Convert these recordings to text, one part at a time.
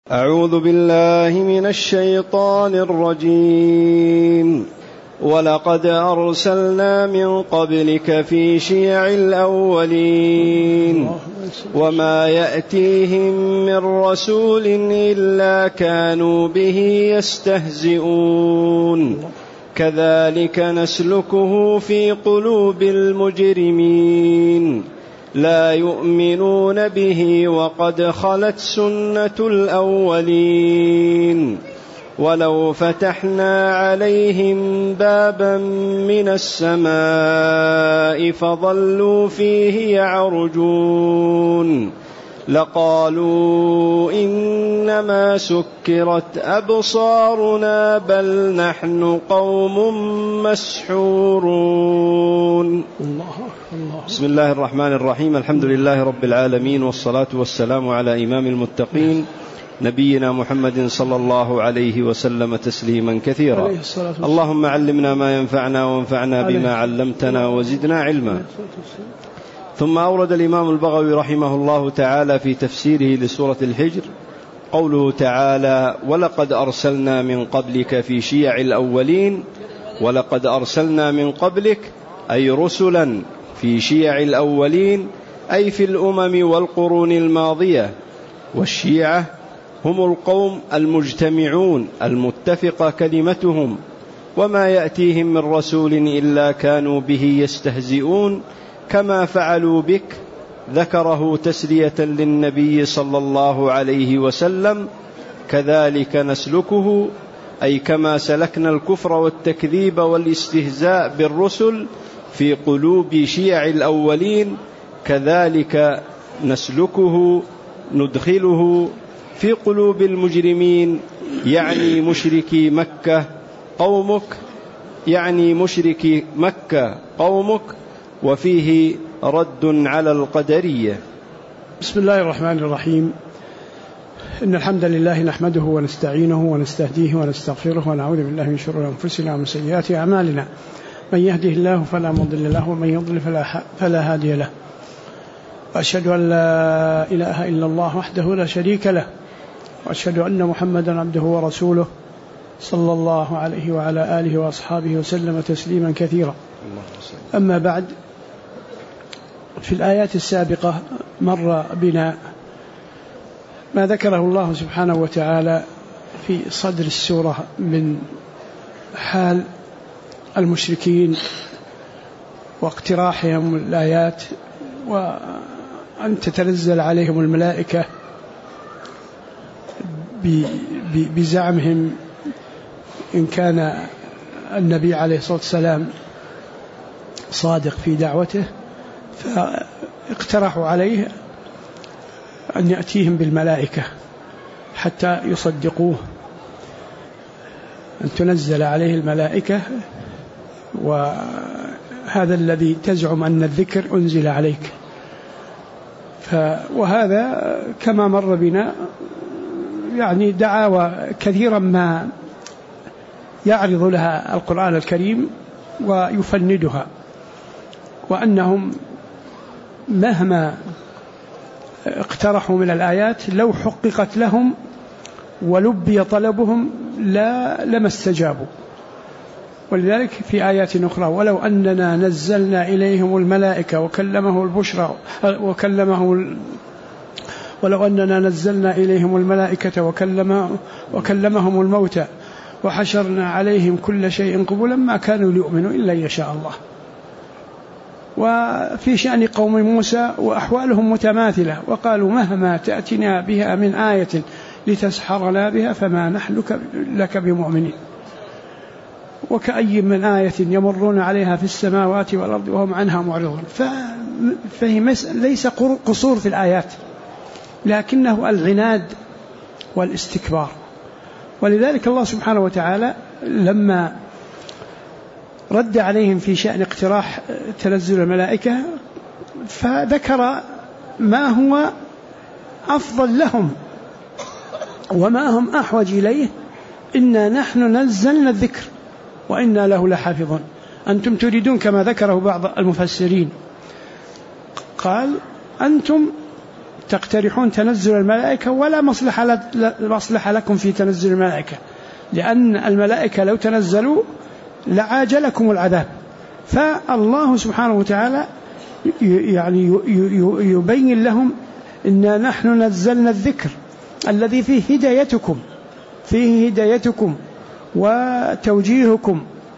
أعوذ بالله من الشيطان الرجيم. ولقد أرسلنا من قبلك في شيع الأولين وما يأتيهم من رسول إلا كانوا به يستهزئون كذلك نسلكه في قلوب المجرمين لا يؤمنون به وقد خلت سنة الأولين ولو فتحنا عليهم بابا من السماء فظلوا فيه يعرجون لقالوا إنما سكرت أبصارنا بل نحن قوم مسحورون. بسم الله الرحمن الرحيم. الحمد لله رب العالمين، والصلاة والسلام على إمام المتقين نبينا محمد صلى الله عليه وسلم تسليما كثيرا. اللهم علمنا ما ينفعنا وانفعنا بما علمتنا وزدنا علما. ثم أورد الإمام البغوي رحمه الله تعالى في تفسيره لسورة الحجر قوله تعالى: ولقد أرسلنا من قبلك في شيع الأولين. ولقد أرسلنا من قبلك أي رسلا في شيع الأولين، أي في الأمم والقرون الماضية. والشيعة هم القوم المجتمعون المتفق كلمتهم، وما يأتيهم من رسول إلا كانوا به يستهزئون كما فعلوا بك. ذكره تسلية للنبي صلى الله عليه وسلم. كذلك نسلكه أي كما سلكنا الكفر والتكذيب والاستهزاء بالرسل في قلوب شيع الأولين، كذلك نسلكه ندخله في قلوب المجرمين، يعني مشركي مكة قومك، وفيه رد على القدرية. بسم الله الرحمن الرحيم. إن الحمد لله نحمده ونستعينه ونستهديه ونستغفره ونعوذ بالله من شرور أنفسنا ومن سيئات أعمالنا. من يهده الله فلا مضل له ومن يضلل فلا هادي له. وأشهد أن لا إله إلا الله وحده لا شريك له، وأشهد أن محمدا عبده ورسوله صلى الله عليه وعلى آله وأصحابه وسلم تسليما كثيرا. أما بعد، في الآيات السابقة مر بنا ما ذكره الله سبحانه وتعالى في صدر السورة من حال المشركين واقتراحهم الآيات، وأن تتنزل عليهم الملائكة بزعمهم إن كان النبي عليه الصلاة والسلام صادق في دعوته، فاقترحوا عليه أن يأتيهم بالملائكة حتى يصدقوه، أن تنزل عليه الملائكة، وهذا الذي تزعم أن الذكر أنزل عليك. وهذا كما مر بنا يعني دعاوى كثيرا ما يعرض لها القرآن الكريم ويفندها، وأنهم مهما اقترحوا من الآيات لو حققت لهم ولبي طلبهم لما استجابوا. ولذلك في آيات أخرى: ولو أننا نزلنا إليهم الملائكة ولو أننا نزلنا إليهم الملائكة وكلمهم الموتى وحشرنا عليهم كل شيء قبلا ما كانوا ليؤمنوا إلا إن شاء الله. وفي شأن قوم موسى وأحوالهم متماثلة، وقالوا: مهما تأتنا بها من آية لتسحرنا بها فما نحن لك بمؤمنين. وكأي من آية يمرون عليها في السماوات والأرض وهم عنها معرضون. ليس قصور في الآيات، لكنه العناد والاستكبار. ولذلك الله سبحانه وتعالى لما رد عليهم في شأن اقتراح تنزل الملائكة فذكر ما هو أفضل لهم وما هم أحوج إليه: إنا نحن نزلنا الذكر وإنا له لحافظون. أنتم تريدون كما ذكره بعض المفسرين، قال: أنتم تقترحون تنزل الملائكة ولا مصلحة لكم في تنزل الملائكة، لأن الملائكة لو تنزلوا لعاجلكم العذاب. فالله سبحانه وتعالى يعني يبين لهم إنا نحن نزلنا الذكر الذي فيه هدايتكم وتوجيهكم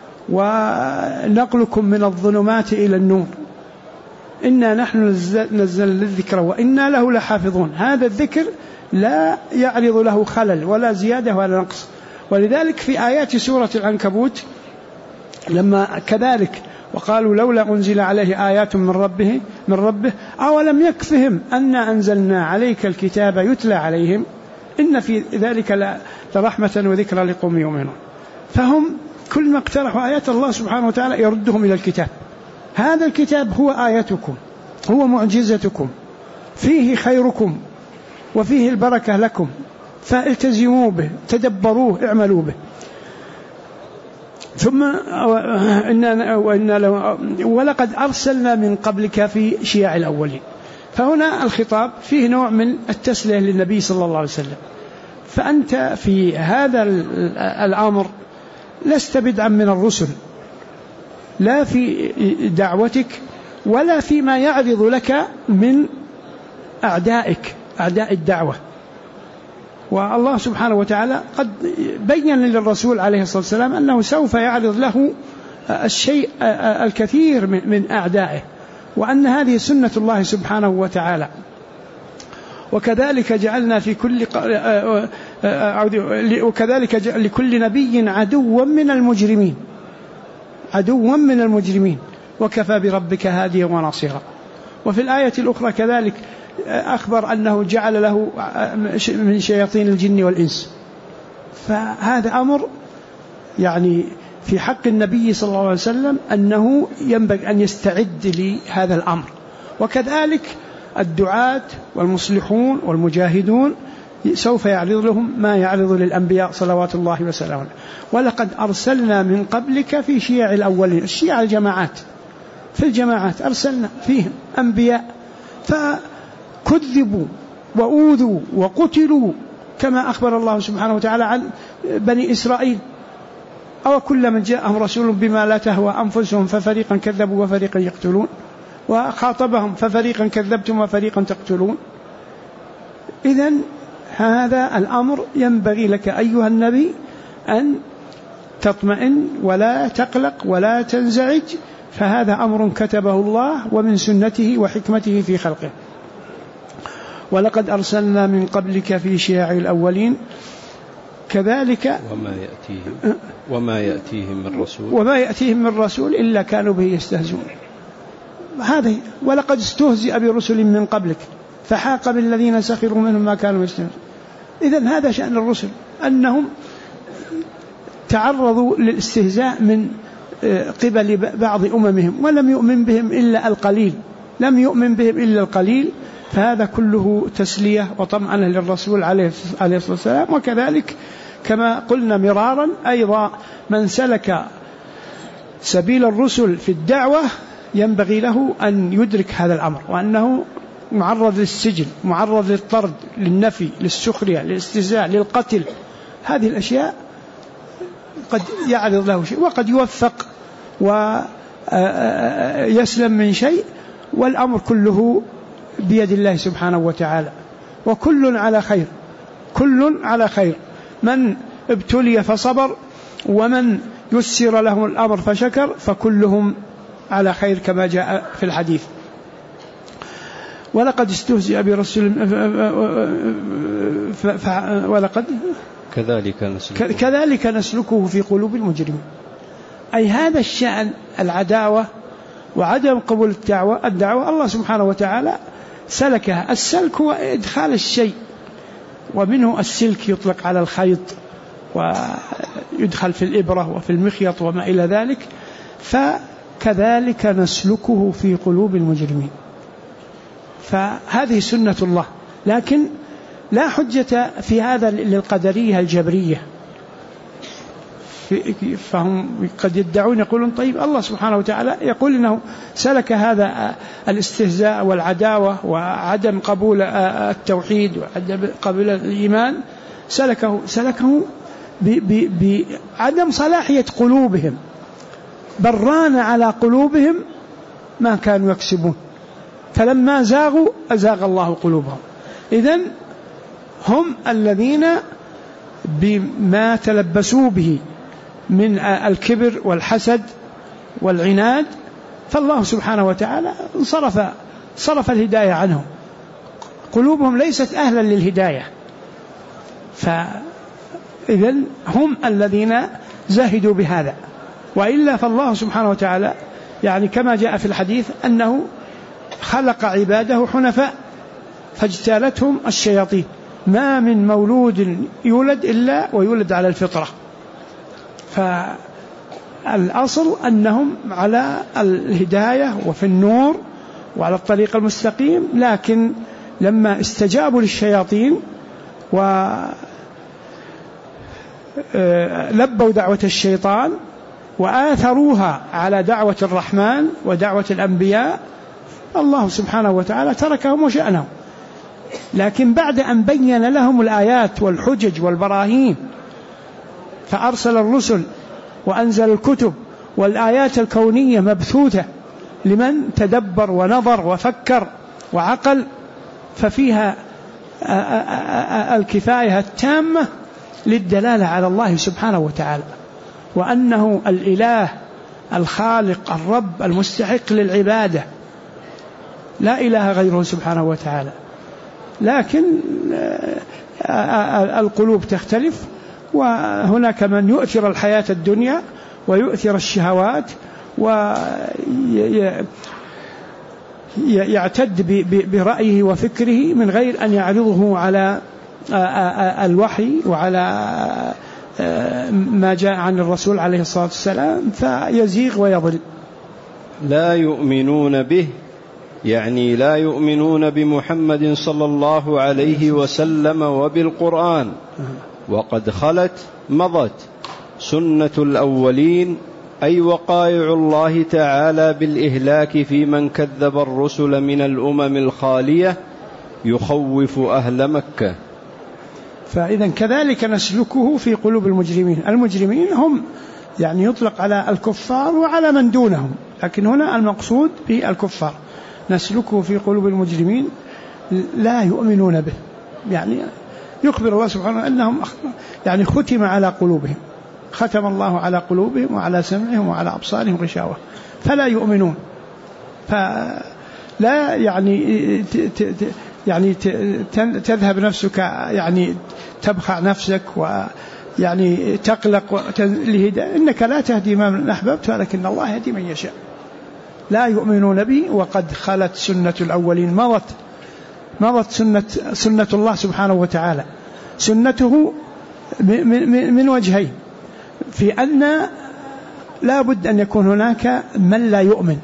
ونقلكم من الظلمات إلى النور. إنا نحن نزلنا الذكر وإنا له لحافظون. هذا الذكر لا يعرض له خلل ولا زيادة ولا نقص. ولذلك في آيات سورة العنكبوت لما كذلك وقالوا لولا أنزل عليه آيات من ربه أولم يكفهم أنا أنزلنا عليك الكتاب يتلى عليهم إن في ذلك لرحمة وذكرى لقوم يؤمنون. فهم كل ما اقترحوا آيات الله سبحانه وتعالى يردهم إلى الكتاب. هذا الكتاب هو آياتكم، هو معجزتكم، فيه خيركم وفيه البركة لكم، فالتزموا به، تدبروه، اعملوا به. ثم ولقد أرسلنا من قبلك في شيع الأولين. فهنا الخطاب فيه نوع من التسلية للنبي صلى الله عليه وسلم. فأنت في هذا الأمر لست بدعا من الرسل، لا في دعوتك ولا فيما يعرض لك من أعدائك، أعداء الدعوة. والله سبحانه وتعالى قد بين للرسول عليه الصلاة والسلام أنه سوف يعرض له الشيء الكثير من أعدائه، وأن هذه سنة الله سبحانه وتعالى. وكذلك جعلنا في كل وكذلك لكل نبي عدوا من المجرمين وكفى بربك هاديا وناصرا. وفي الآية الأخرى كذلك أخبر أنه جعل له من شياطين الجن والإنس. فهذا أمر يعني في حق النبي صلى الله عليه وسلم أنه ينبغي أن يستعد لهذا الأمر. وكذلك الدعاة والمصلحون والمجاهدون سوف يعرض لهم ما يعرض للأنبياء صلوات الله وسلامه. ولقد أرسلنا من قبلك في شيع الأولين. الشيع الجماعات، في الجماعات أرسلنا فيهم أنبياء فكذبوا وأوذوا وقتلوا كما أخبر الله سبحانه وتعالى عن بني إسرائيل. أو كلما جاءهم رسول بما لا تهوى أنفسهم ففريقا كذبوا وفريقا يقتلون وخاطبهم ففريقا كذبتم وفريقا تقتلون. إذن هذا الأمر ينبغي لك أيها النبي أن تطمئن ولا تقلق ولا تنزعج، فهذا أمر كتبه الله ومن سنته وحكمته في خلقه. ولقد أرسلنا من قبلك في شيع الأولين كذلك وما يأتيهم من رسول إلا كانوا به يستهزئون. هذا ولقد استهزئ برسل من قبلك فحاق بالذين سخروا منهم ما كانوا يستهزئون. إذن هذا شأن الرسل، أنهم تعرضوا للاستهزاء من قبل بعض أممهم ولم يؤمن بهم إلا القليل، فهذا كله تسلية وطمأنة للرسول عليه الصلاة والسلام. وكذلك كما قلنا مرارا أيضا من سلك سبيل الرسل في الدعوة ينبغي له أن يدرك هذا الأمر، وأنه معرض للسجن، معرض للطرد، للنفي، للسخرية، للاستهزاء، للقتل. هذه الأشياء قد يعرض له شيء وقد يوفق ويسلم من شيء، والأمر كله بيد الله سبحانه وتعالى. وكل على خير، من ابتلي فصبر ومن يسر له الأمر فشكر فكلهم على خير كما جاء في الحديث. ولقد استهزئ برسول ولقد كذلك نسلكه في قلوب المجرمين. أي هذا الشأن، العداوة وعدم قبول الدعوة الله سبحانه وتعالى سلكها. السلك هو إدخال الشيء، ومنه السلك يطلق على الخيط ويدخل في الإبرة وفي المخيط وما إلى ذلك. فكذلك نسلكه في قلوب المجرمين. فهذه سنة الله، لكن لا حجة في هذا للقدرية الجبرية، فهم قد يدعون يقولون طيب الله سبحانه وتعالى يقول إنه سلك هذا الاستهزاء والعداوة وعدم قبول التوحيد وعدم قبول الإيمان، سلكه بعدم صلاحية قلوبهم، بران على قلوبهم ما كانوا يكسبون، فلما زاغوا أزاغ الله قلوبهم. إذن هم الذين بما تلبسوا به من الكبر والحسد والعناد، فالله سبحانه وتعالى صرف الهداية عنهم، قلوبهم ليست أهلا للهداية، فإذن هم الذين زهدوا بهذا. وإلا فالله سبحانه وتعالى يعني كما جاء في الحديث أنه خلق عباده حنفاء فاجتالتهم الشياطين، ما من مولود يولد إلا ويولد على الفطرة، فالأصل أنهم على الهداية وفي النور وعلى الطريق المستقيم، لكن لما استجابوا للشياطين ولبوا دعوة الشيطان وآثروها على دعوة الرحمن ودعوة الأنبياء، الله سبحانه وتعالى تركهم وشأنهم. لكن بعد أن بين لهم الآيات والحجج والبراهين فأرسل الرسل وأنزل الكتب والآيات الكونية مبثوثة لمن تدبر ونظر وفكر وعقل، ففيها الكفاية التامة للدلالة على الله سبحانه وتعالى، وأنه الإله الخالق الرب المستحق للعبادة، لا إله غيره سبحانه وتعالى. لكن القلوب تختلف، وهناك من يؤثر الحياة الدنيا ويؤثر الشهوات ويعتد برأيه وفكره من غير أن يعرضه على الوحي وعلى ما جاء عن الرسول عليه الصلاة والسلام، فيزيغ ويضل. لا يؤمنون به يعني لا يؤمنون بمحمد صلى الله عليه وسلم وبالقرآن، وقد خلت مضت سنة الأولين، أي وقائع الله تعالى بالإهلاك في من كذب الرسل من الأمم الخالية يخوف أهل مكة. فإذا كذلك نسلكه في قلوب المجرمين. المجرمين هم يعني يطلق على الكفار وعلى من دونهم، لكن هنا المقصود بالكفار، نسلكه في قلوب المجرمين لا يؤمنون به، يعني يخبر الله سبحانه أنهم يعني ختم على قلوبهم، ختم الله على قلوبهم وعلى سمعهم وعلى أبصارهم غشاوة فلا يؤمنون. فلا يعني تذهب نفسك، يعني تبخع نفسك ويعني تقلق لهداية، إنك لا تهدي من أحببت ولكن الله يهدي من يشاء. لا يؤمنون به وقد خلت سنة الأولين، مضت سنة الله سبحانه وتعالى، سنته من وجهين، في أن لا بد أن يكون هناك من لا يؤمن،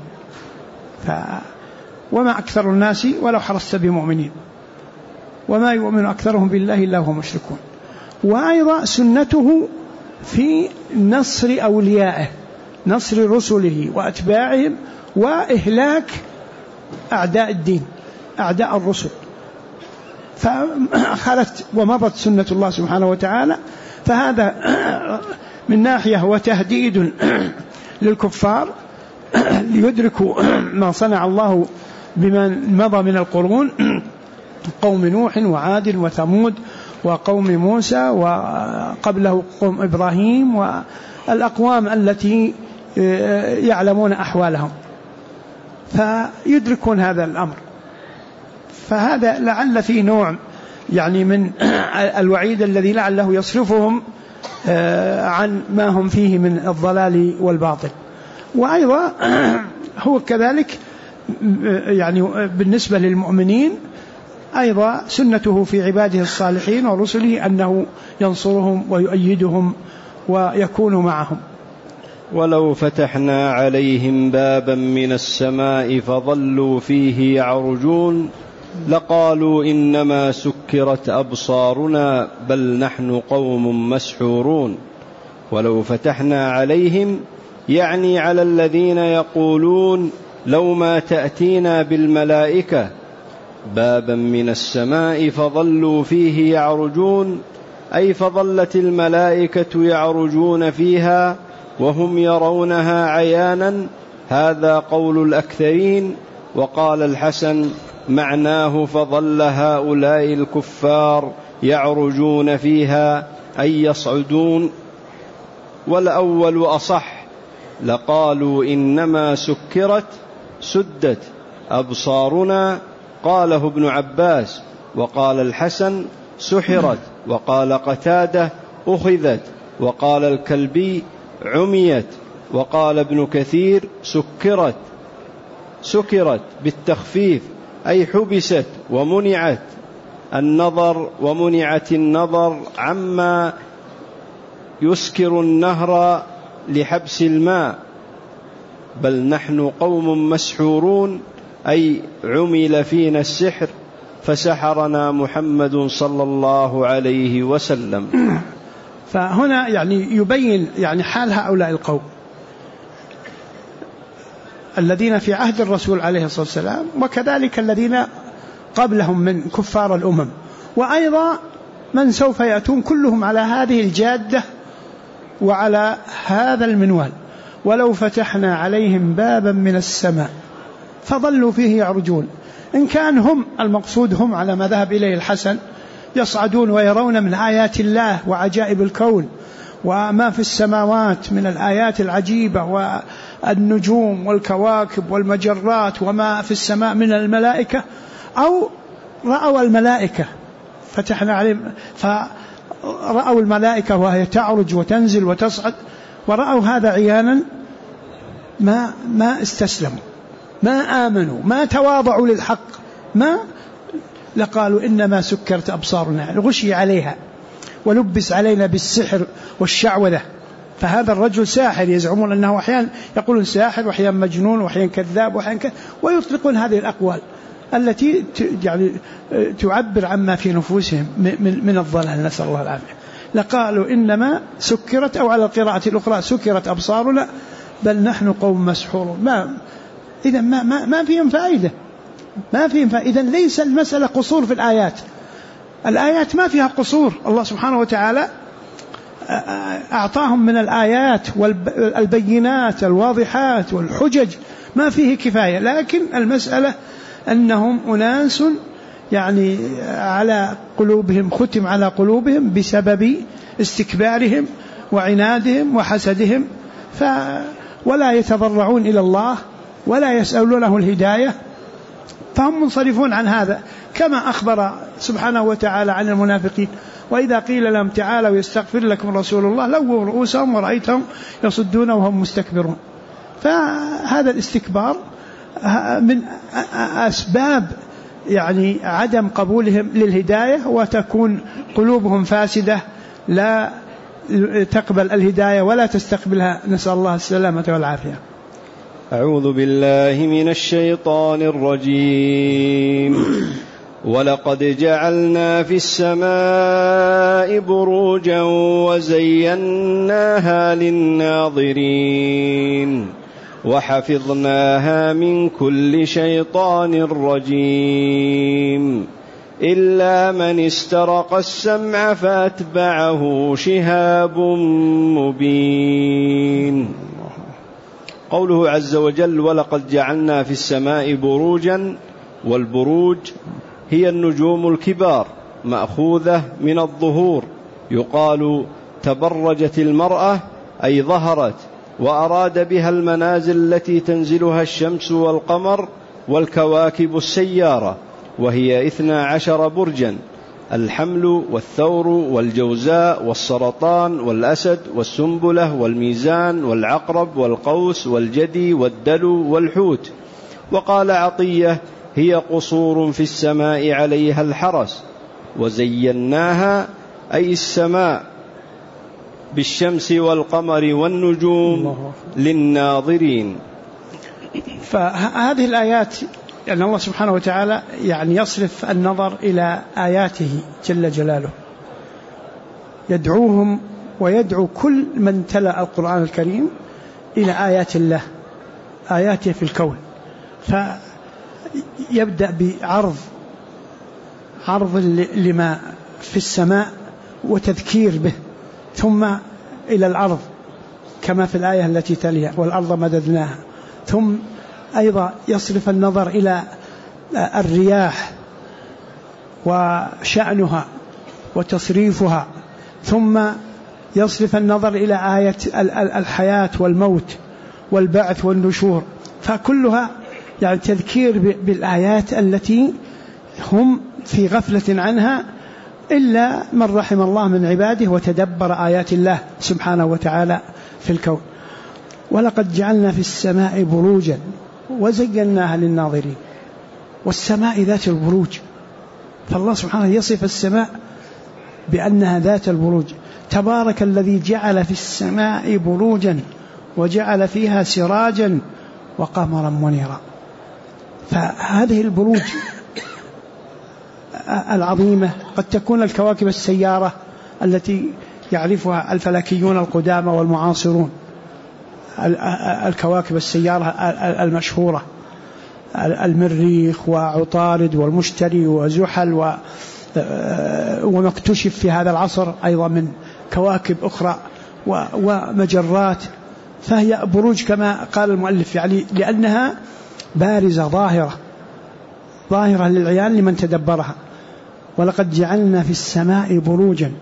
وما أكثر الناس ولو حرصت بمؤمنين، وما يؤمن أكثرهم بالله إلا هم مشركون. وأيضا سنته في نصر أوليائه، نصر رسله وأتباعهم، وإهلاك أعداء الدين أعداء الرسل. فخلت ومضت سنة الله سبحانه وتعالى، فهذا من ناحية وتهديد للكفار ليدركوا ما صنع الله بمن مضى من القرون، قوم نوح وعاد وثمود وقوم موسى وقبله قوم إبراهيم والأقوام التي يعلمون أحوالهم، فيدركون هذا الأمر. فهذا لعل فيه نوع يعني من الوعيد الذي لعله يصرفهم عن ما هم فيه من الضلال والباطل. وأيضا هو كذلك يعني بالنسبة للمؤمنين أيضا سنته في عباده الصالحين ورسله أنه ينصرهم ويؤيدهم ويكون معهم. ولو فتحنا عليهم بابا من السماء فظلوا فيه يعرجون لقالوا إنما سكرت أبصارنا بل نحن قوم مسحورون ولو فتحنا عليهم يعني على الذين يقولون لو ما تأتينا بالملائكة بابا من السماء فظلوا فيه يعرجون، أي فظلت الملائكة يعرجون فيها وهم يرونها عيانا. هذا قول الأكثرين. وقال الحسن معناه فظل هؤلاء الكفار يعرجون فيها أي يصعدون. والأول أصح، لقالوا إنما سكرت سدت أبصارنا، قاله ابن عباس. وقال الحسن سحرت، وقال قتادة أخذت، وقال الكلبي عميت، وقال ابن كثير سكرت بالتخفيف أي حبست ومنعت النظر عما يسكر النهر لحبس الماء. بل نحن قوم مسحورون، أي عمل فينا السحر فسحرنا محمد صلى الله عليه وسلم. فهنا يعني يبين يعني حال هؤلاء القوم الذين في عهد الرسول عليه الصلاة والسلام، وكذلك الذين قبلهم من كفار الأمم، وأيضا من سوف يأتون كلهم على هذه الجادة وعلى هذا المنوال. ولو فتحنا عليهم بابا من السماء فظلوا فيه يعرجون، إن كان هم المقصود هم على ما ذهب إليه الحسن يصعدون ويرون من آيات الله وعجائب الكون وما في السماوات من الآيات العجيبة والنجوم والكواكب والمجرات وما في السماء من الملائكة، أو رأوا الملائكة فتحنا عليهم فرأوا الملائكة وهي تعرج وتنزل وتصعد، ورأوا هذا عيانا ما استسلموا، ما آمنوا، ما تواضعوا للحق، ما لقالوا إنما سكرت أبصارنا، غشي عليها ولبس علينا بالسحر والشعوذة. فهذا الرجل ساحر، يزعمون أنه أحيانا يقولون ساحر وأحيانا مجنون وأحيانا كذاب وأحيانا ويطلقون هذه الأقوال التي يعني تعبر عما في نفوسهم من الضلال، نسأل الله العافية. لقالوا إنما سكرت، أو على القراءة الأخرى سكرت أبصارنا بل نحن قوم مسحورون. إذا ما فيهم فائدة، إذا ليس المسألة قصور في الآيات ما فيها قصور. الله سبحانه وتعالى أعطاهم من الآيات والبينات الواضحات والحجج ما فيه كفاية، لكن المسألة أنهم أناس يعني على قلوبهم ختم على قلوبهم بسبب استكبارهم وعنادهم وحسدهم، ولا يتضرعون إلى الله ولا يسألونه الهداية، فهم منصرفون عن هذا، كما أخبر سبحانه وتعالى عن المنافقين: وإذا قيل لهم تعالوا يستغفر لكم رسول الله لووا رؤوسهم ورأيتهم يصدون وهم مستكبرون. فهذا الاستكبار من أسباب يعني عدم قبولهم للهداية، وتكون قلوبهم فاسدة لا تقبل الهداية ولا تستقبلها، نسأل الله السلامة والعافية. أعوذ بالله من الشيطان الرجيم. ولقد جعلنا في السماء بروجا وزيناها للناظرين وحفظناها من كل شيطان رجيم إلا من استرق السمع فأتبعه شهاب مبين. قوله عز وجل: ولقد جعلنا في السماء بروجا، والبروج هي النجوم الكبار مأخوذة من الظهور، يقال تبرجت المرأة أي ظهرت، وأراد بها المنازل التي تنزلها الشمس والقمر والكواكب السيارة، وهي 12 برجا: الحمل والثور والجوزاء والسرطان والأسد والسنبلة والميزان والعقرب والقوس والجدي والدلو والحوت. وقال عطية: هي قصور في السماء عليها الحرس. وزيناها أي السماء بالشمس والقمر والنجوم للناظرين. فهذه الآيات يعني الله سبحانه وتعالى يعني يصرف النظر إلى آياته جل جلاله، يدعوهم ويدعو كل من تلا القرآن الكريم إلى آيات الله، آياته في الكون. فيبدأ بعرض لما في السماء وتذكير به، ثم إلى الأرض كما في الآية التي تليها والأرض مددناها، ثم أيضا يصرف النظر إلى الرياح وشأنها وتصريفها، ثم يصرف النظر إلى آية الحياة والموت والبعث والنشور، فكلها يعني تذكير بالآيات التي هم في غفلة عنها إلا من رحم الله من عباده وتدبر آيات الله سبحانه وتعالى في الكون. ولقد جعلنا في السماء بروجا وزيناها للناظرين، والسماء ذات البروج، فالله سبحانه يصف السماء بأنها ذات البروج. تبارك الذي جعل في السماء بروجا وجعل فيها سراجا وقمرا منيرا. فهذه البروج العظيمة قد تكون الكواكب السيارة التي يعرفها الفلكيون القدامى والمعاصرون، الكواكب السيارة المشهورة، المريخ وعطارد والمشتري وزحل وما اكتشف في هذا العصر أيضا من كواكب أخرى ومجرات، فهي بروج كما قال المؤلف، يعني لأنها بارزة ظاهرة للعيان لمن تدبرها. ولقد جعلنا في السماء بروجا.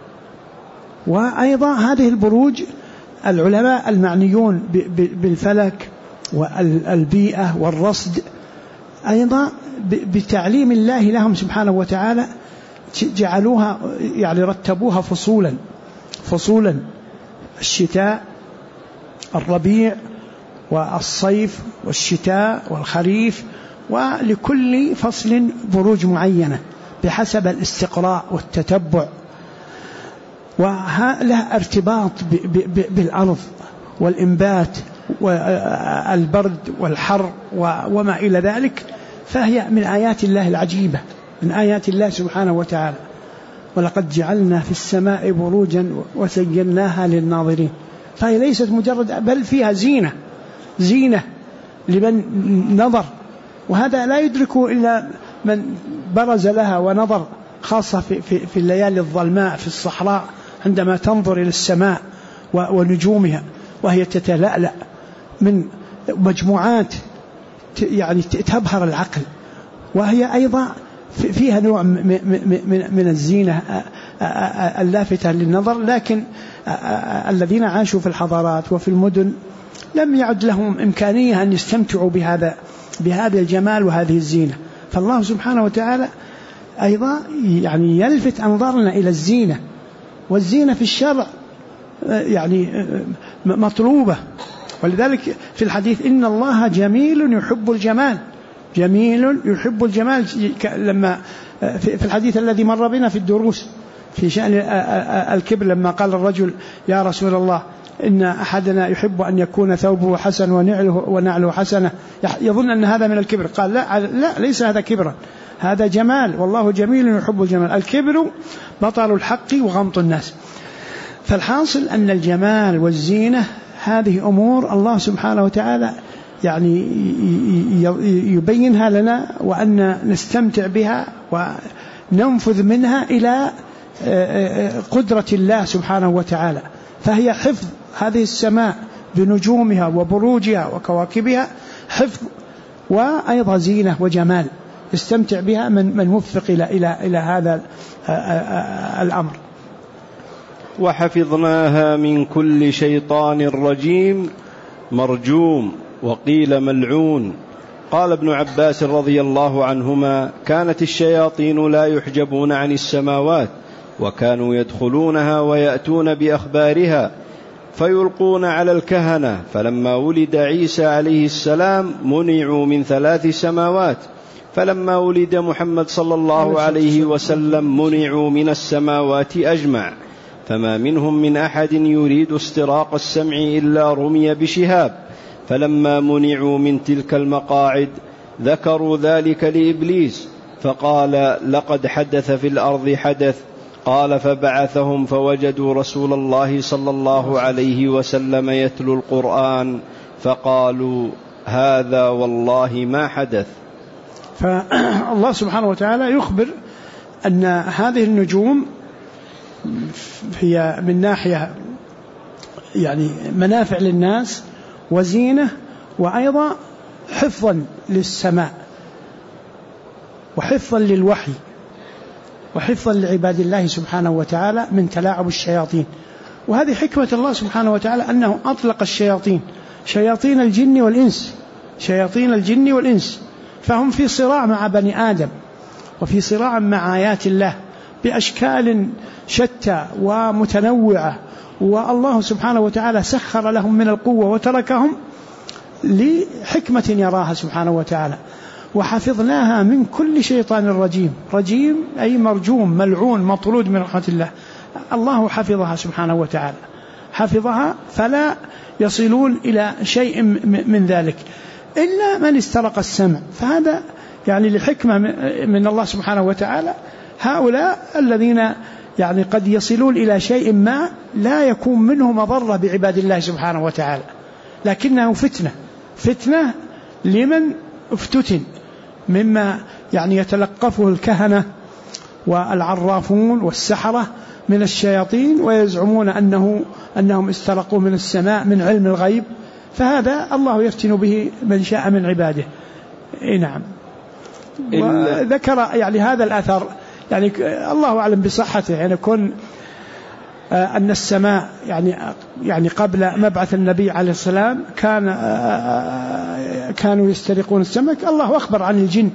وأيضا هذه البروج العلماء المعنيون بالفلك والبيئة والرصد أيضا بتعليم الله لهم سبحانه وتعالى جعلوها يعني رتبوها فصولا، الشتاء، الربيع، والصيف، والشتاء، والخريف، ولكل فصل بروج معينة بحسب الاستقراء والتتبع، ولها ارتباط بالأرض والإنبات والبرد والحر وما إلى ذلك. فهي من آيات الله العجيبة، من آيات الله سبحانه وتعالى. ولقد جعلنا في السماء بروجا وزيناها للناظرين. فهي ليست مجرد، بل فيها زينة لمن نظر، وهذا لا يدركه إلا من برز لها ونظر، خاصة في الليالي الظلماء في الصحراء عندما تنظر إلى السماء ونجومها وهي تتلألأ من مجموعات يعني تبهر العقل، وهي أيضا فيها نوع من الزينة اللافتة للنظر. لكن الذين عاشوا في الحضارات وفي المدن لم يعد لهم إمكانية أن يستمتعوا بهذا الجمال وهذه الزينة. فالله سبحانه وتعالى أيضا يعني يلفت أنظارنا إلى الزينة، والزينة في الشرع يعني مطلوبة. ولذلك في الحديث إن الله جميل يحب الجمال، جميل يحب الجمال. لما في الحديث الذي مر بنا في الدروس في شأن الكبر، لما قال الرجل يا رسول الله إن أحدنا يحب أن يكون ثوبه حسن ونعله حسنة، يظن أن هذا من الكبر. قال لا ليس هذا كبرا، هذا جمال، والله جميل يحب الجمال. الكبر بطر الحق وغمط الناس. فالحاصل أن الجمال والزينة هذه أمور الله سبحانه وتعالى يعني يبينها لنا، وأن نستمتع بها وننفذ منها إلى قدرة الله سبحانه وتعالى. فهي حفظ هذه السماء بنجومها وبروجها وكواكبها، حفظ وأيضا زينة وجمال يستمتع بها من وفق إلى هذا الأمر. وحفظناها من كل شيطان رجيم مرجوم وقيل ملعون. قال ابن عباس رضي الله عنهما كانت الشياطين لا يحجبون عن السماوات، وكانوا يدخلونها ويأتون بأخبارها فيلقون على الكهنة. فلما ولد عيسى عليه السلام منعوا من 3 سماوات، فلما ولد محمد صلى الله عليه وسلم منعوا من السماوات أجمع، فما منهم من أحد يريد استراق السمع إلا رمي بشهاب. فلما منعوا من تلك المقاعد ذكروا ذلك لإبليس، فقال لقد حدث في الأرض حدث قال فبعثهم فوجدوا رسول الله صلى الله عليه وسلم يتلو القرآن فقالوا هذا والله ما حدث. فالله سبحانه وتعالى يخبر أن هذه النجوم هي من ناحية يعني منافع للناس وزينة، وأيضا حفظا للسماء وحفظا للوحي وحفظا لعباد الله سبحانه وتعالى من تلاعب الشياطين. وهذه حكمة الله سبحانه وتعالى أنه أطلق الشياطين، شياطين الجن والإنس، شياطين الجن والإنس، فهم في صراع مع بني آدم وفي صراع مع آيات الله بأشكال شتى ومتنوعة، والله سبحانه وتعالى سخر لهم من القوة وتركهم لحكمة يراها سبحانه وتعالى. وحفظناها من كل شيطان رجيم، رجيم أي مرجوم ملعون مطرود من رحمة الله. الله حفظها سبحانه وتعالى، حفظها فلا يصلون إلى شيء من ذلك إلا من استرق السمع. فهذا يعني لحكمة من الله سبحانه وتعالى. هؤلاء الذين يعني قد يصلون إلى شيء ما لا يكون منه مضرة بعباد الله سبحانه وتعالى، لكنه فتنة لمن افتتن مما يعني يتلقفه الكهنة والعرافون والسحرة من الشياطين، ويزعمون أنهم استرقوا من السماء من علم الغيب. فهذا الله يفتن به من شاء من عباده. نعم. وذكر يعني هذا الأثر يعني الله أعلم بصحته، يعني يكون أن السماء يعني قبل مبعث النبي عليه السلام كانوا يسترقون السمك. الله أخبر عن الجن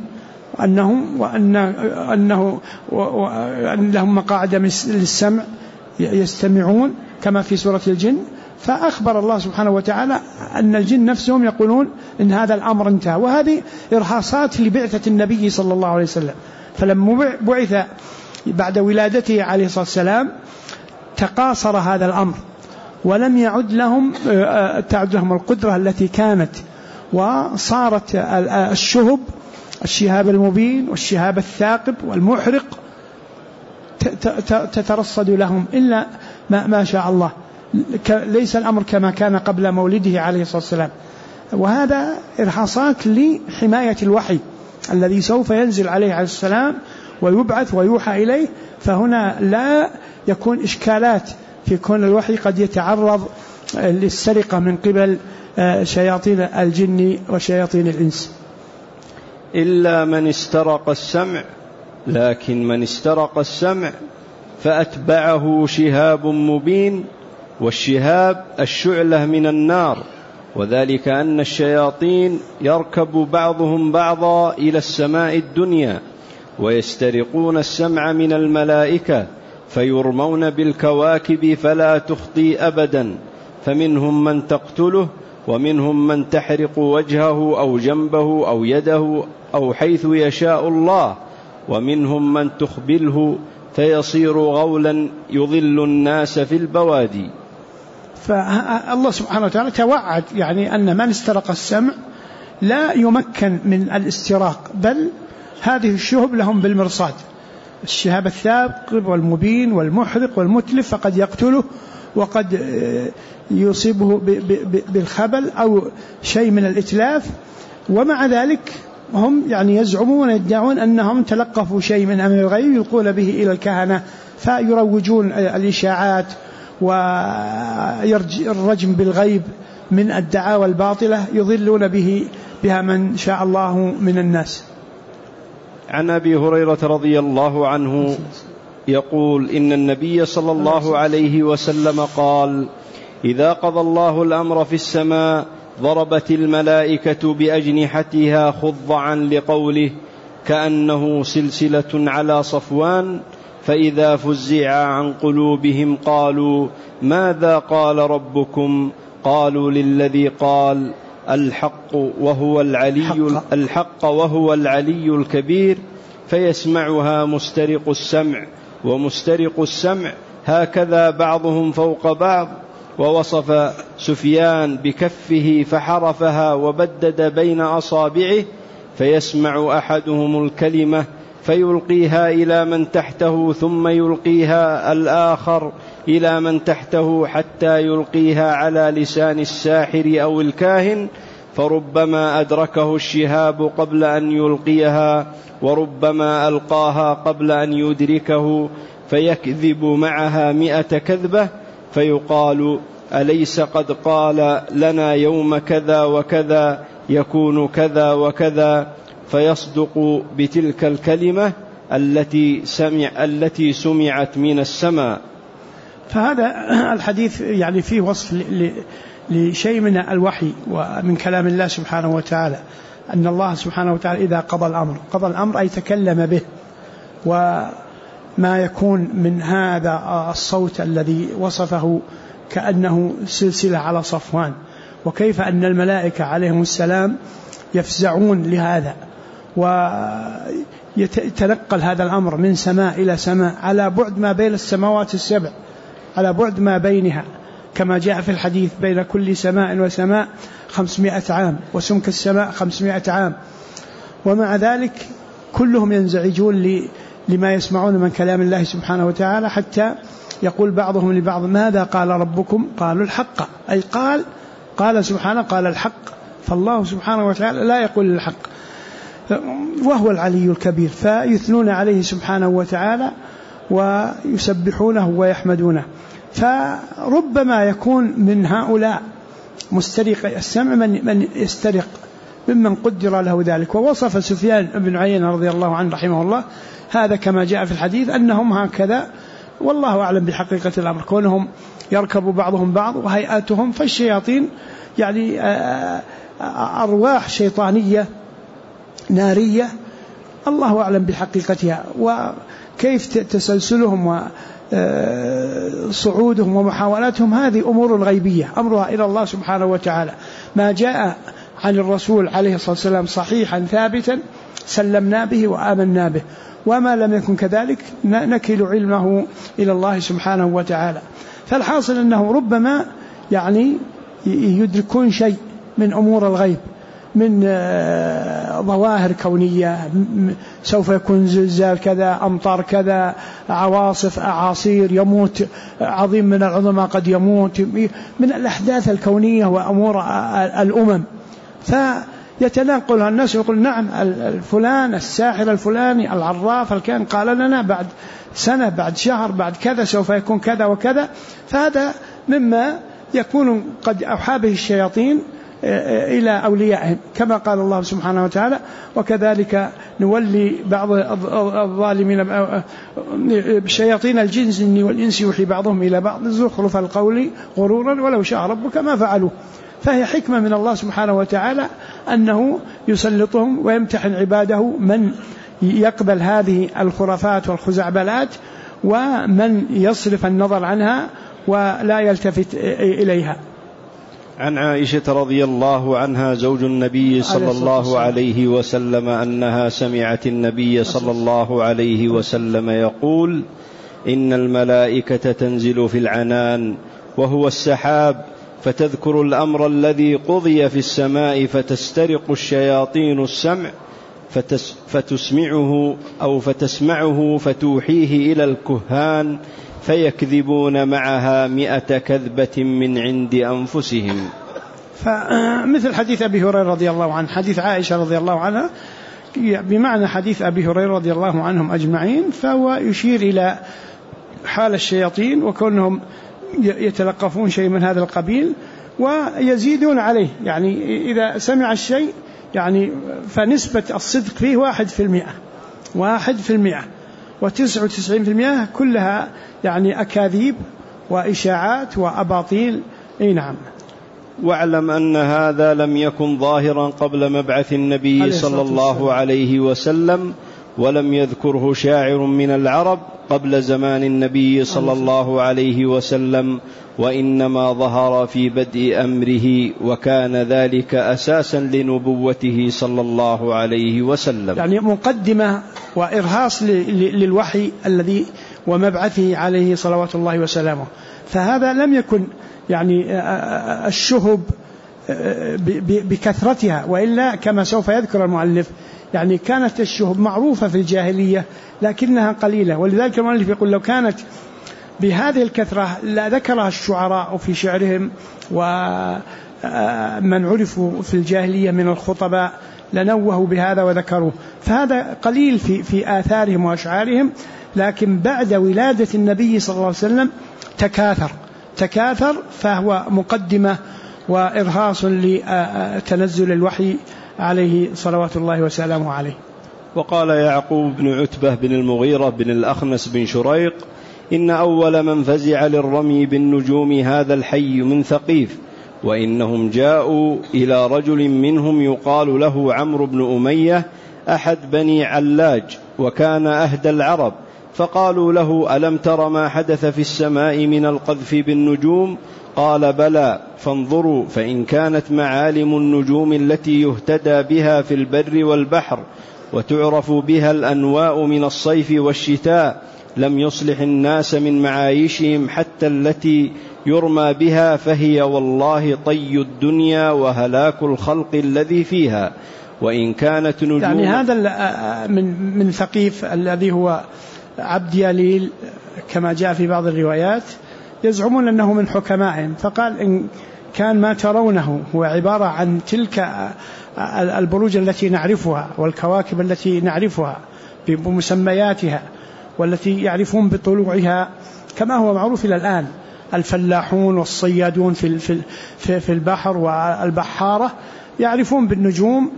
وأن لهم مقاعد للسمع يستمعون كما في سورة الجن. فأخبر الله سبحانه وتعالى أن الجن نفسهم يقولون إن هذا الأمر انتهى. وهذه إرهاصات لبعثة النبي صلى الله عليه وسلم. فلما بعث بعد ولادته عليه الصلاة والسلام تقاصر هذا الأمر ولم تعد لهم القدرة التي كانت، وصارت الشهاب المبين والشهاب الثاقب والمحرق تترصد لهم إلا ما شاء الله. ليس الأمر كما كان قبل مولده عليه الصلاة والسلام. وهذا إرهاصات لحماية الوحي الذي سوف ينزل عليه عليه السلام ويبعث ويوحى إليه. فهنا لا يكون إشكالات في كون الوحي قد يتعرض للسرقة من قبل شياطين الجن وشياطين الإنس. إلا من استرق السمع، لكن من استرق السمع فأتبعه شهاب مبين، والشهاب الشعلة من النار، وذلك أن الشياطين يركب بعضهم بعضا إلى السماء الدنيا ويسترقون السمع من الملائكة فيرمون بالكواكب فلا تخطي أبدا، فمنهم من تقتله ومنهم من تحرق وجهه أو جنبه أو يده أو حيث يشاء الله، ومنهم من تخبله فيصير غولا يضل الناس في البوادي. فالله سبحانه وتعالى توعد يعني أن من استرق السمع لا يمكن من الاستراق، بل هذه الشهب لهم بالمرصاد، الشهاب الثاقب والمبين والمحرق والمتلف، فقد يقتله وقد يصيبه بالخبل أو شيء من الإتلاف. ومع ذلك هم يعني يدعون أنهم تلقفوا شيء من أمر الغيب يلقون به إلى الكهنة فيروجون الإشاعات والرجم بالغيب من الدعاوى الباطلة يضلون بها من شاء الله من الناس. عن أبي هريرة رضي الله عنه يقول إن النبي صلى الله عليه وسلم قال: إذا قضى الله الأمر في السماء ضربت الملائكة بأجنحتها خضعا لقوله كأنه سلسلة على صفوان، فإذا فزع عن قلوبهم قالوا ماذا قال ربكم؟ قالوا للذي قال الحق وهو العلي الكبير، فيسمعها مسترق السمع ومسترق السمع هكذا بعضهم فوق بعض. ووصف سفيان بكفه فحرفها وبدد بين أصابعه، فيسمع أحدهم الكلمة فيلقيها إلى من تحته ثم يلقيها الآخر إلى من تحته حتى يلقيها على لسان الساحر أو الكاهن، فربما أدركه الشهاب قبل أن يلقيها وربما ألقاها قبل أن يدركه، فيكذب معها 100 كذبة، فيقال: أليس قد قال لنا يوم كذا وكذا يكون كذا وكذا، فيصدق بتلك الكلمة التي سمعت من السماء. فهذا الحديث يعني فيه وصف لشيء من الوحي ومن كلام الله سبحانه وتعالى، أن الله سبحانه وتعالى إذا قضى الأمر أي تكلم به، وما يكون من هذا الصوت الذي وصفه كأنه سلسلة على صفوان، وكيف أن الملائكة عليهم السلام يفزعون لهذا، ويتنقل هذا الأمر من سماء إلى سماء على بعد ما بين السماوات السبع، على بعد ما بينها، كما جاء في الحديث: بين كل سماء وسماء 500 عام، وسمك السماء 500 عام. ومع ذلك كلهم ينزعجون لما يسمعون من كلام الله سبحانه وتعالى، حتى يقول بعضهم لبعض: ماذا قال ربكم؟ قالوا الحق، أي قال سبحانه قال الحق، فالله سبحانه وتعالى لا يقول الحق، وهو العلي الكبير، فيثنون عليه سبحانه وتعالى ويسبحونه ويحمدونه. فربما يكون من هؤلاء مسترق السمع من يسترق ممن قدر له ذلك. ووصف سفيان بن عيينة رضي الله عنه رحمه الله هذا كما جاء في الحديث أنهم هكذا، والله أعلم بحقيقة الأمر، كونهم يركب بعضهم بعض وهيئاتهم، فالشياطين يعني أرواح شيطانية نارية الله أعلم بحقيقتها، وكيف تسلسلهم وصعودهم ومحاولاتهم هذه أمور غيبية أمرها إلى الله سبحانه وتعالى. ما جاء عن الرسول عليه الصلاة والسلام صحيحا ثابتا سلمنا به وآمنا به، وما لم يكن كذلك نكل علمه إلى الله سبحانه وتعالى. فالحاصل أنه ربما يعني يدركون شيء من أمور الغيب، من ظواهر كونية، سوف يكون زلزال كذا، أمطار كذا، عواصف، أعاصير، يموت عظيم من العظماء قد يموت، من الأحداث الكونية وأمور الأمم، فيتناقلها الناس ويقول: نعم الفلان الساحر الفلاني العراف الكان قال لنا بعد سنة بعد شهر بعد كذا سوف يكون كذا وكذا. فهذا مما يكون قد أوحى به الشياطين إلى أوليائهم، كما قال الله سبحانه وتعالى: وكذلك نولي بعض الظالمين بشياطين الجن والإنس يوحي بعضهم إلى بعض زخرف القول غرورا ولو شاء ربك ما فعلوه. فهي حكمة من الله سبحانه وتعالى أنه يسلطهم ويمتحن عباده من يقبل هذه الخرافات والخزعبلات، ومن يصرف النظر عنها ولا يلتفت إليها. عن عائشة رضي الله عنها زوج النبي صلى الله عليه وسلم أنها سمعت النبي صلى الله عليه وسلم يقول: إن الملائكة تنزل في العنان وهو السحاب، فتذكر الأمر الذي قضي في السماء، فتسترق الشياطين السمع فتسمعه أو فتسمعه فتوحيه إلى الكهان، فيكذبون معها 100 كذبة من عند أنفسهم. فمثل حديث أبي هريرة رضي الله عنه، حديث عائشة رضي الله عنها بمعنى حديث أبي هريرة رضي الله عنهم أجمعين، فهو يشير إلى حال الشياطين وكونهم يتلقفون شيء من هذا القبيل ويزيدون عليه، يعني إذا سمع الشيء يعني فنسبة الصدق فيه 1%، 99% كلها يعني أكاذيب وإشاعات وأباطيل. نعم. واعلم أن هذا لم يكن ظاهرا قبل مبعث النبي صلى الله عليه وسلم، ولم يذكره شاعر من العرب قبل زمان النبي صلى الله عليه وسلم، وإنما ظهر في بدء أمره، وكان ذلك أساسا لنبوته صلى الله عليه وسلم. يعني مقدمة وإرهاص للوحي الذي ومبعثه عليه صلوات الله وسلامه. فهذا لم يكن يعني الشهب بكثرتها، وإلا كما سوف يذكر المؤلف يعني كانت الشهب معروفة في الجاهلية لكنها قليلة، ولذلك المؤلف يقول لو كانت بهذه الكثرة لا ذكرها الشعراء في شعرهم ومن عرفوا في الجاهلية من الخطباء لنوهوا بهذا وذكروه، فهذا قليل في آثارهم وأشعارهم. لكن بعد ولادة النبي صلى الله عليه وسلم تكاثر، فهو مقدمة وإرهاص لتنزل الوحي عليه صلوات الله وسلامه عليه. وقال يعقوب بن عتبة بن المغيرة بن الأخنس بن شريق: إن أول من فزع للرمي بالنجوم هذا الحي من ثقيف، وإنهم جاءوا إلى رجل منهم يقال له عمرو بن أمية أحد بني علاج، وكان أهدى العرب، فقالوا له: ألم تر ما حدث في السماء من القذف بالنجوم؟ قال: بلى، فانظروا، فإن كانت معالم النجوم التي يهتدى بها في البر والبحر وتعرف بها الأنواء من الصيف والشتاء لم يصلح الناس من معايشهم حتى التي يرمى بها، فهي والله طي الدنيا وهلاك الخلق الذي فيها. وإن كانت نجوم، يعني هذا من ثقيف الذي هو عبد يليل كما جاء في بعض الروايات، يزعمون أنه من حكمائهم، فقال إن كان ما ترونه هو عبارة عن تلك البروج التي نعرفها والكواكب التي نعرفها بمسمياتها والتي يعرفون بطلوعها كما هو معروف إلى الآن، الفلاحون والصيادون في البحر والبحارة يعرفون بالنجوم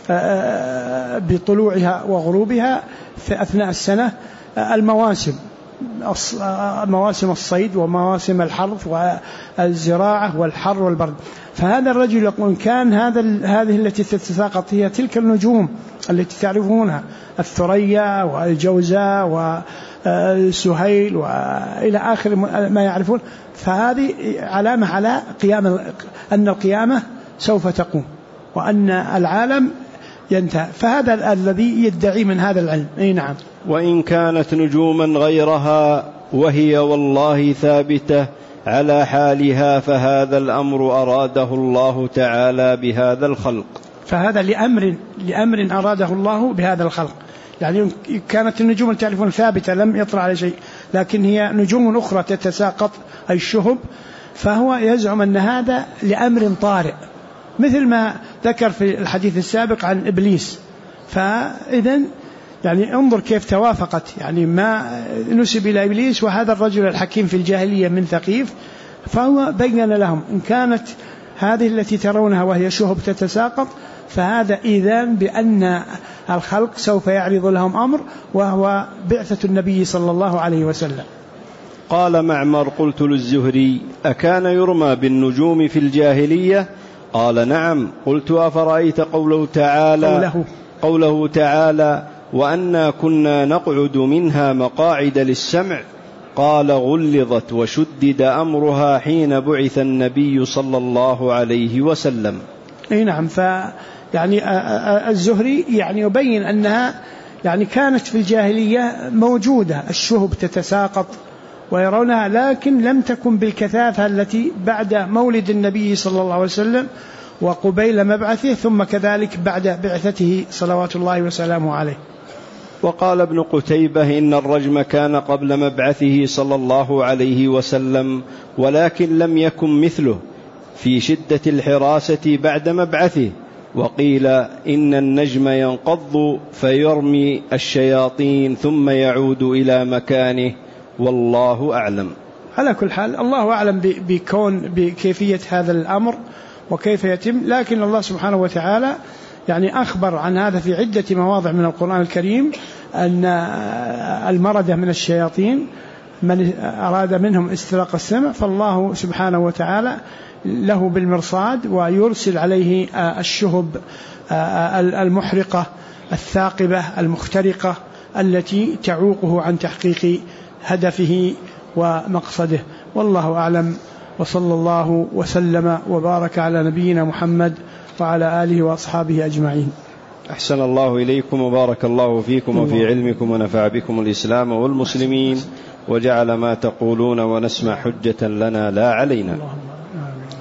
بطلوعها وغروبها في أثناء السنة، مواسم الصيد ومواسم الحرث والزراعة والحر والبرد. فهذا الرجل يقول كان هذه التي تتساقط هي تلك النجوم التي تعرفونها، الثريا والجوزاء والسهيل وإلى آخر ما يعرفون، فهذه علامة على أن القيامة سوف تقوم وأن العالم ينتهي، فهذا الذي يدعي من هذا العلم. أي نعم. وإن كانت نجوما غيرها وهي والله ثابتة على حالها، فهذا الأمر أراده الله تعالى بهذا الخلق. فهذا لأمر أراده الله بهذا الخلق، يعني كانت النجوم اللي تعرفون ثابتة لم يطلع على شيء، لكن هي نجوم أخرى تتساقط أي الشهب، فهو يزعم أن هذا لأمر طارئ، مثل ما ذكر في الحديث السابق عن إبليس. فإذن يعني انظر كيف توافقت، يعني ما نسب إلى إبليس وهذا الرجل الحكيم في الجاهلية من ثقيف، فهو بين لهم إن كانت هذه التي ترونها وهي شهب تتساقط فهذا إذن بأن الخلق سوف يعرض لهم أمر وهو بعثة النبي صلى الله عليه وسلم. قال معمر: قلت للزهري: أكان يرمى بالنجوم في الجاهلية؟ قال: نعم. قلت: أفرأيت قوله تعالى: وأنا كنا نقعد منها مقاعد للسمع؟ قال: غلظت وشدد أمرها حين بعث النبي صلى الله عليه وسلم. أي نعم. يعني الزهري يعني يبين أنها يعني كانت في الجاهلية موجودة الشهب تتساقط ويرونها، لكن لم تكن بالكثافة التي بعد مولد النبي صلى الله عليه وسلم وقبيل مبعثه، ثم كذلك بعد بعثته صلوات الله وسلامه عليه. وقال ابن قتيبة: إن الرجم كان قبل مبعثه صلى الله عليه وسلم، ولكن لم يكن مثله في شدة الحراسة بعد مبعثه. وقيل إن النجم ينقض فيرمي الشياطين ثم يعود إلى مكانه، والله أعلم. على كل حال الله أعلم بكيفية هذا الأمر وكيف يتم، لكن الله سبحانه وتعالى يعني أخبر عن هذا في عدة مواضع من القرآن الكريم، أن المردة من الشياطين من أراد منهم استراق السمع فالله سبحانه وتعالى له بالمرصاد ويرسل عليه الشهب المحرقة الثاقبة المخترقة التي تعوقه عن تحقيق هدفه ومقصده. والله أعلم، وصلى الله وسلم وبارك على نبينا محمد وعلى آله وأصحابه أجمعين. أحسن الله إليكم وبارك الله فيكم وفي علمكم ونفع بكم الإسلام والمسلمين، وجعل ما تقولون ونسمع حجة لنا لا علينا.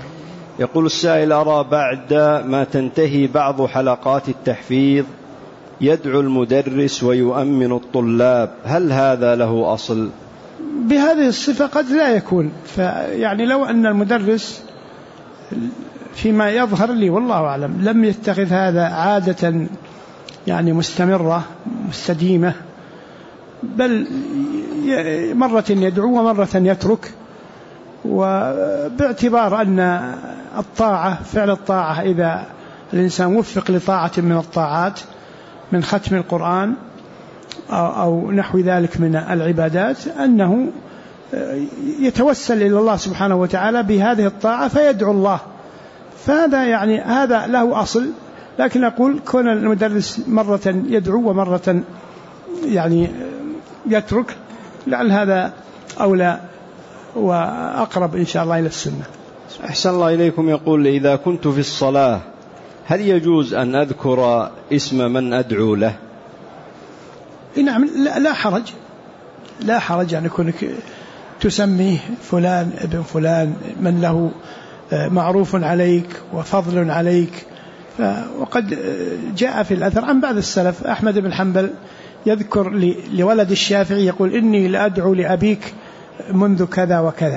يقول السائل: أرى بعد ما تنتهي بعض حلقات التحفيظ يدعو المدرس ويؤمن الطلاب، هل هذا له أصل؟ بهذه الصفة قد لا يكون. يعني لو أن المدرس فيما يظهر لي والله أعلم لم يتخذ هذا عادة يعني مستمرة مستديمة، بل مرة يدعو ومرة يترك، وباعتبار أن الطاعة فعل الطاعة إذا الإنسان وفق لطاعة من الطاعات من ختم القرآن أو نحو ذلك من العبادات أنه يتوسل إلى الله سبحانه وتعالى بهذه الطاعة فيدعو الله، فهذا يعني هذا له أصل. لكن أقول كون المدرس مرة يدعو ومرة يعني يترك لعل هذا أولى وأقرب إن شاء الله إلى السنة. أحسن الله إليكم. يقول إذا كنت في الصلاة هل يجوز أن أذكر اسم من أدعو له؟ نعم، لا حرج يعني كونك تسميه فلان ابن فلان من له معروف عليك وفضل عليك. وقد جاء في الأثر عن بعض السلف أحمد بن حنبل يذكر لولد الشافعي يقول إني لأدعو لأبيك منذ كذا وكذا.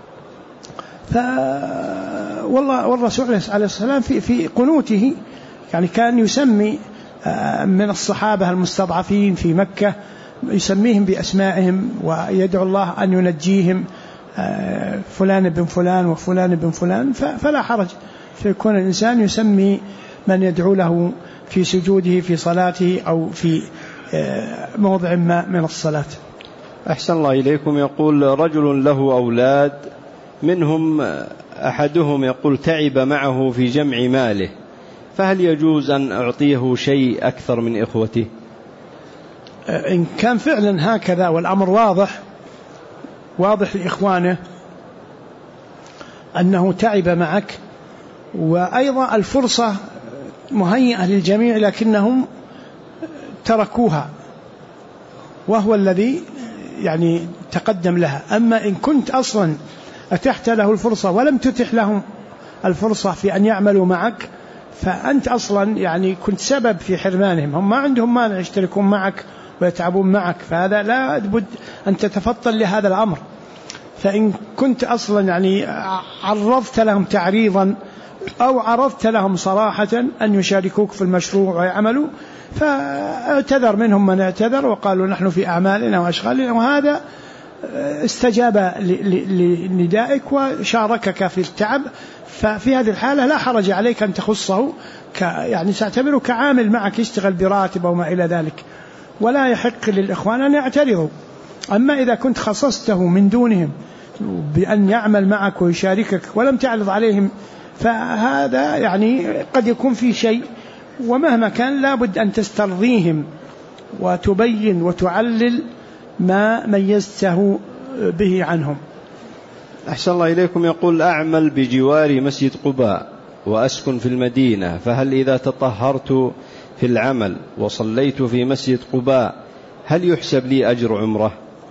والرسول عليه السلام في قنوته يعني كان يسمي من الصحابة المستضعفين في مكة يسميهم بأسمائهم ويدعو الله أن ينجيهم، فلان بن فلان وفلان بن فلان. فلا حرج في كون الإنسان يسمي من يدعو له في سجوده في صلاته أو في موضع ما من الصلاة. أحسن الله إليكم. يقول رجل له أولاد منهم أحدهم يقول تعب معه في جمع ماله، فهل يجوز أن أعطيه شيء أكثر من إخوته؟ إن كان فعلا هكذا والأمر واضح لإخوانه أنه تعب معك، وأيضا الفرصة مهيئة للجميع لكنهم تركوها وهو الذي يعني تقدم لها. أما إن كنت أصلا أتحت له الفرصة ولم تتح لهم الفرصة في أن يعملوا معك فأنت أصلا يعني كنت سبب في حرمانهم. هم ما عندهم مانع يشتركون معك ويتعبون معك، فهذا لا بد أن تتفطن لهذا الأمر. فإن كنت أصلا يعني عرضت لهم تعريضا أو عرضت لهم صراحة أن يشاركوك في المشروع ويعملوا، فاعتذر منهم من اعتذر وقالوا نحن في أعمالنا وأشغالنا، وهذا استجاب لندائك وشاركك في التعب. ففي هذه الحالة لا حرج عليك أن تخصه يعني تعتبره كعامل معك يشتغل براتب أو ما إلى ذلك، ولا يحق للإخوان أن يعترضوا. أما إذا كنت خصصته من دونهم بأن يعمل معك ويشاركك ولم تعرض عليهم فهذا يعني قد يكون في شيء، ومهما كان لابد أن تسترضيهم وتبين وتعلل ما ميزته به عنهم. أحسن الله إليكم. يقول أعمل بجوار مسجد قباء وأسكن في المدينة، فهل إذا تطهرت في العمل وصليت في مسجد قباء هل يحسب لي أجر عمرة؟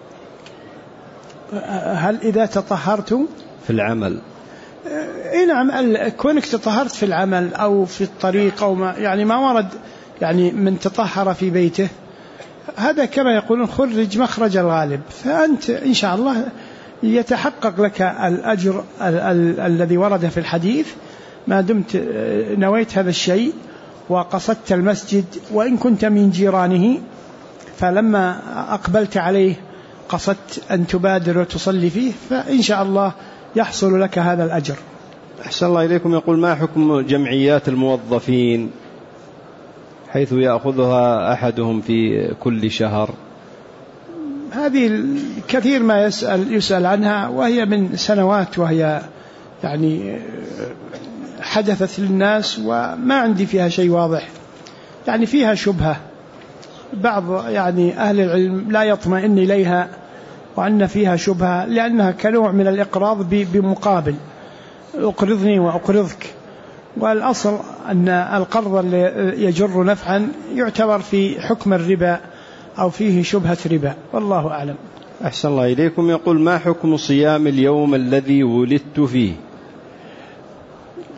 هل إذا تطهرت في العمل؟ نعم، كونك تطهرت في العمل أو في الطريق أو ما ورد يعني من تطهر في بيته، هذا كما يقولون خرج مخرج الغالب، فأنت إن شاء الله يتحقق لك الأجر الذي ورد في الحديث ما دمت نويت هذا الشيء وقصدت المسجد، وإن كنت من جيرانه فلما أقبلت عليه قصدت أن تبادر وتصلي فيه، فإن شاء الله يحصل لك هذا الأجر. أحسن الله إليكم. يقول ما حكم جمعيات الموظفين حيث يأخذها أحدهم في كل شهر؟ هذه كثير ما يسأل عنها، وهي من سنوات وهي يعني حدثت للناس وما عندي فيها شيء واضح، يعني فيها شبهة. بعض يعني أهل العلم لا يطمئن إليها وأن فيها شبهة لأنها كنوع من الإقراض بمقابل أقرضني وأقرضك، والأصل أن القرض اللي يجر نفعا يعتبر في حكم الربا أو فيه شبهة ربا، والله أعلم. أحسن الله إليكم. يقول ما حكم صيام اليوم الذي ولدت فيه؟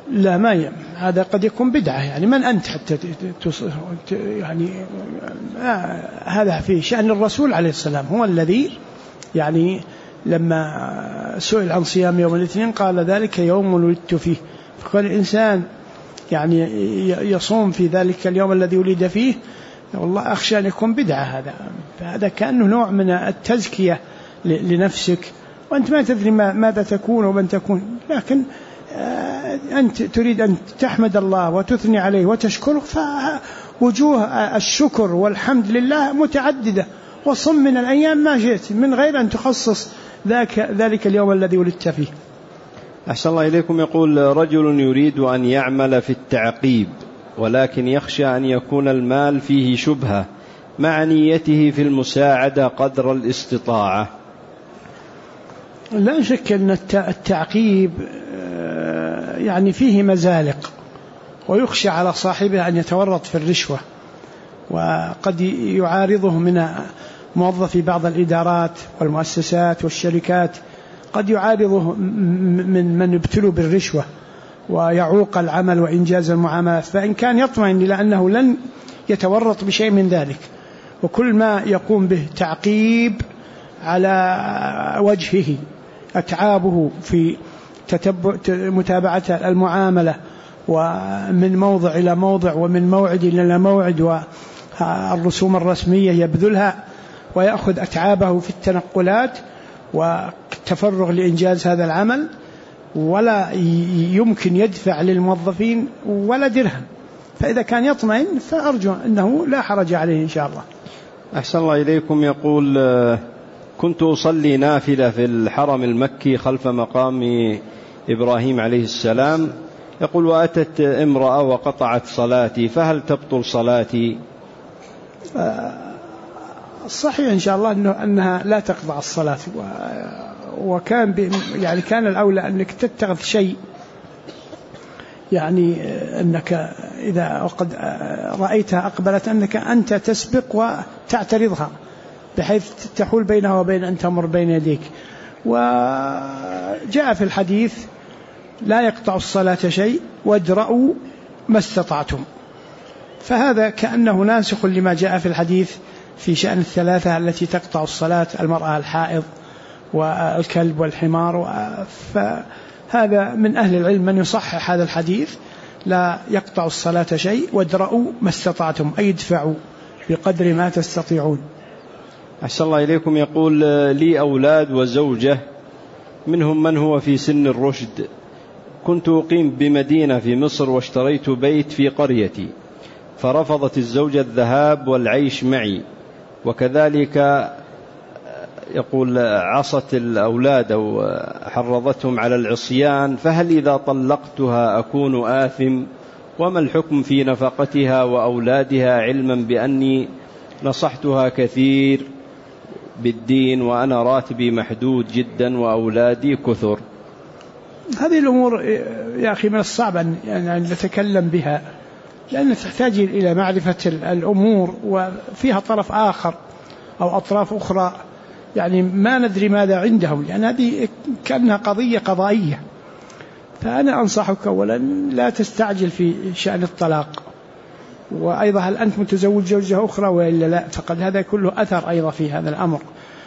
لا ما هذا قد يكون بدعة، يعني من أنت حتى يعني هذا في شأن الرسول عليه السلام، هو الذي يعني لما سئل عن صيام يوم الاثنين قال ذلك يوم ولدت فيه، فقال الإنسان يعني يصوم في ذلك اليوم الذي ولد فيه، والله أخشى أن يكون بدعة. هذا كأنه نوع من التزكية لنفسك، وأنت ما تدري ماذا تكون ومن تكون، لكن أنت تريد أن تحمد الله وتثني عليه وتشكره، فوجوه الشكر والحمد لله متعددة، وصم من الأيام ما شئت من غير أن تخصص ذلك اليوم الذي ولدت فيه. أحسن الله إليكم. يقول رجل يريد أن يعمل في التعقيب ولكن يخشى أن يكون المال فيه شبهة مع نيته في المساعدة قدر الاستطاعة. لا شك أن التعقيب يعني فيه مزالق، ويخشى على صاحبه أن يتورط في الرشوة، وقد يعارضه من موظفي بعض الإدارات والمؤسسات والشركات، قد يعارضه من ابتلوا بالرشوة ويعوق العمل وإنجاز المعاملات، فإن كان يطمئن إلى أنه لن يتورط بشيء من ذلك، وكل ما يقوم به تعقيب على وجهه، أتعابه في متابعة المعاملة ومن موضع إلى موضع ومن موعد إلى موعد، والرسوم الرسمية يبذلها، ويأخذ أتعابه في التنقلات والتفرغ لإنجاز هذا العمل، ولا يمكن يدفع للموظفين ولا درهم. فإذا كان يطمئن فأرجو أنه لا حرج عليه إن شاء الله. أحسن الله إليكم. يقول كنت أصلي نافلة في الحرم المكي خلف مقام إبراهيم عليه السلام، يقول وأتت امرأة وقطعت صلاتي، فهل تبطل صلاتي؟ الصحيح إن شاء الله أنها لا تقطع الصلاة، وكان يعني كان الأولى أنك تتخذ شيء، يعني أنك إذا قد رأيتها أقبلت أنك أنت تسبق وتعترضها بحيث تحول بينها وبين أن تمر بين يديك. وجاء في الحديث لا يقطع الصلاة شيء وادرأوا ما استطعتم، فهذا كأنه ناسخ لما جاء في الحديث في شأن الثلاثة التي تقطع الصلاة: المرأة الحائض والكلب والحمار. فهذا من أهل العلم من يصحح هذا الحديث: لا يقطع الصلاة شيء وادرأوا ما استطعتم، أي ادفعوا بقدر ما تستطيعون. أحسن الله إليكم. يقول لي أولاد وزوجة، منهم من هو في سن الرشد، كنت أقيم بمدينة في مصر واشتريت بيت في قريتي، فرفضت الزوجة الذهاب والعيش معي، وكذلك يقول عصت الأولاد أو حرضتهم على العصيان، فهل إذا طلقتها أكون آثم؟ وما الحكم في نفقتها وأولادها، علما بأني نصحتها كثير بالدين وأنا راتبي محدود جدا وأولادي كثر؟ هذه الأمور يا أخي من الصعب أن نتكلم بها، لأن تحتاج إلى معرفة الأمور، وفيها طرف آخر أو أطراف أخرى يعني ما ندري ماذا عندهم، لأن هذه كأنها قضية قضائية. فأنا أنصحك أولا لا تستعجل في شأن الطلاق، وأيضا هل أنت متزوج زوجة أخرى وإلا لا، فقد هذا كله أثر أيضا في هذا الأمر،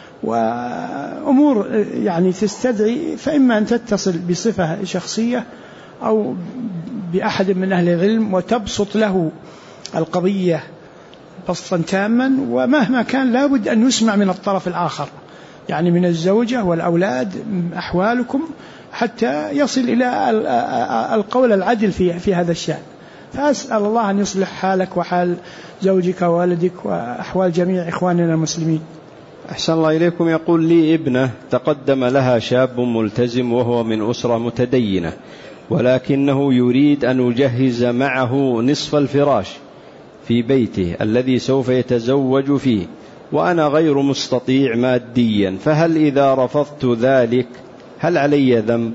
وأمور يعني تستدعي، فإما أن تتصل بصفة شخصية أو بأحد من أهل العلم وتبسط له القضية بسطا تاما، ومهما كان لابد أن يسمع من الطرف الآخر، يعني من الزوجة والأولاد أحوالكم، حتى يصل إلى القول العدل في هذا الشأن. فأسأل الله أن يصلح حالك وحال زوجك ووالدك وأحوال جميع إخواننا المسلمين. أحسن الله إليكم. يقول لي ابنة تقدم لها شاب ملتزم وهو من أسرة متدينة، ولكنه يريد أن يجهز معه نصف الفراش في بيته الذي سوف يتزوج فيه، وأنا غير مستطيع ماديا، فهل إذا رفضت ذلك هل علي ذنب؟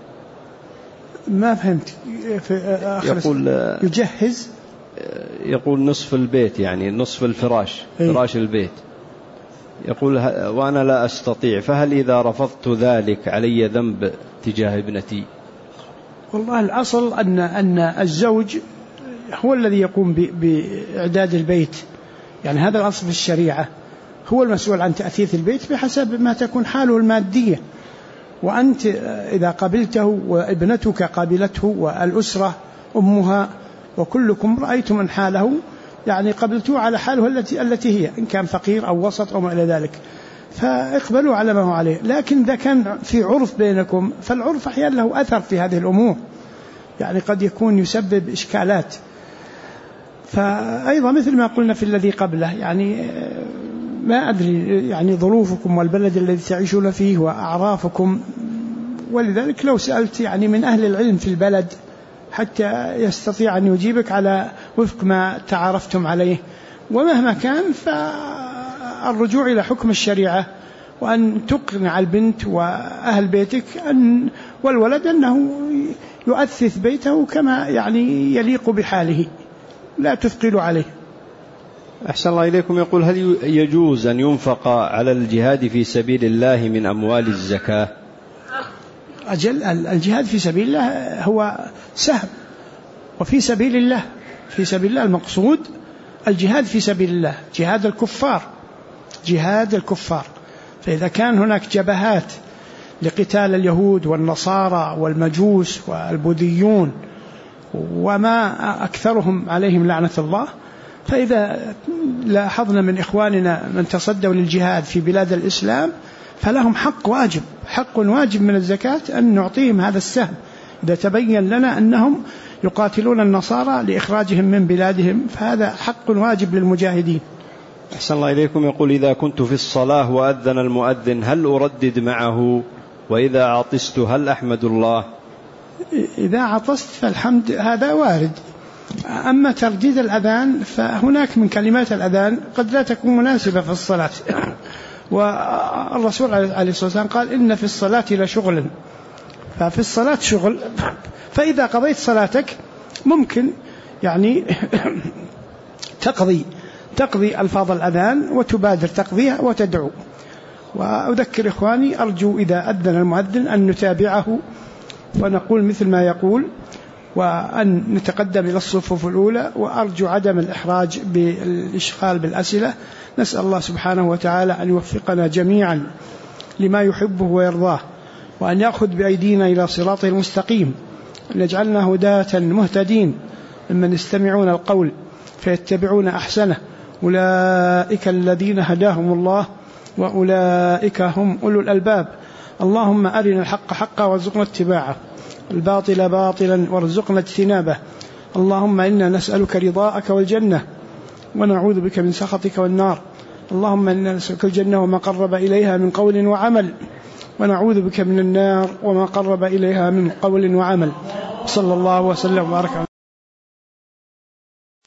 ما فهمت. يقول يجهز، يقول نصف البيت، يعني نصف الفراش، فراش البيت، يقول وأنا لا أستطيع، فهل إذا رفضت ذلك علي ذنب تجاه ابنتي؟ والله الأصل أن الزوج هو الذي يقوم بإعداد البيت، يعني هذا الأصل في الشريعة، هو المسؤول عن تأثيث البيت بحسب ما تكون حاله المادية. وأنت إذا قبلته وابنتك قابلته والأسرة أمها وكلكم رأيتم أن حاله يعني قبلتوه على حاله التي هي، إن كان فقير أو وسط أو ما إلى ذلك، فاقبلوا على ما هو عليه. لكن إذا كان في عرف بينكم فالعرف أحيانا له أثر في هذه الأمور، يعني قد يكون يسبب إشكالات. فأيضا مثل ما قلنا في الذي قبله، يعني ما أدري يعني ظروفكم والبلد الذي تعيشون فيه وأعرافكم، ولذلك لو سألت يعني من أهل العلم في البلد حتى يستطيع أن يجيبك على وفق ما تعرفتم عليه. ومهما كان فالرجوع إلى حكم الشريعة، وأن تقنع البنت وأهل بيتك والولد أنه يؤثث بيته كما يعني يليق بحاله، لا تثقل عليه. أحسن الله إليكم. يقول: هل يجوز أن ينفق على الجهاد في سبيل الله من أموال الزكاة؟ أجل، الجهاد في سبيل الله هو سهم، وفي سبيل الله، في سبيل الله المقصود الجهاد في سبيل الله، جهاد الكفار، جهاد الكفار. فإذا كان هناك جبهات لقتال اليهود والنصارى والمجوس والبوذيون وما أكثرهم عليهم لعنة الله، فإذا لاحظنا من إخواننا من تصدوا للجهاد في بلاد الإسلام فلهم حق واجب من الزكاة أن نعطيهم هذا السهم إذا تبين لنا أنهم يقاتلون النصارى لإخراجهم من بلادهم، فهذا حق واجب للمجاهدين. أحسن الله إليكم. يقول: إذا كنت في الصلاة وأذن المؤذن هل أردد معه؟ وإذا عطست هل أحمد الله؟ إذا عطست فالحمد، هذا وارد. أما ترديد الأذان فهناك من كلمات الأذان قد لا تكون مناسبة في الصلاة، والرسول عليه الصلاة والسلام قال: إن في الصلاة لشغل. ففي الصلاة شغل، فإذا قضيت صلاتك ممكن يعني تقضي ألفاظ الأذان وتبادر تقضيها وتدعو. وأذكر إخواني، أرجو إذا أذن المؤذن أن نتابعه ونقول مثل ما يقول، وأن نتقدم إلى الصفوف الأولى، وأرجو عدم الإحراج بالإشغال بالأسئلة. نسأل الله سبحانه وتعالى أن يوفقنا جميعا لما يحبه ويرضاه، وأن يأخذ بأيدينا إلى صراطه المستقيم، أن يجعلنا هداة مهتدين ممن يستمعون القول فيتبعون أحسنه، أولئك الذين هداهم الله وأولئك هم أولو الألباب. اللهم أرنا الحق حقا وارزقنا اتباعه، الباطل باطلا وارزقنا اجتنابه. اللهم إنا نسألك رضاءك والجنة، ونعوذ بك من سخطك والنار. اللهم إنا نسألك الجنة وما قرب إليها من قول وعمل، ونعوذ بك من النار وما قرب إليها من قول وعمل. صلى الله وسلم وبارك على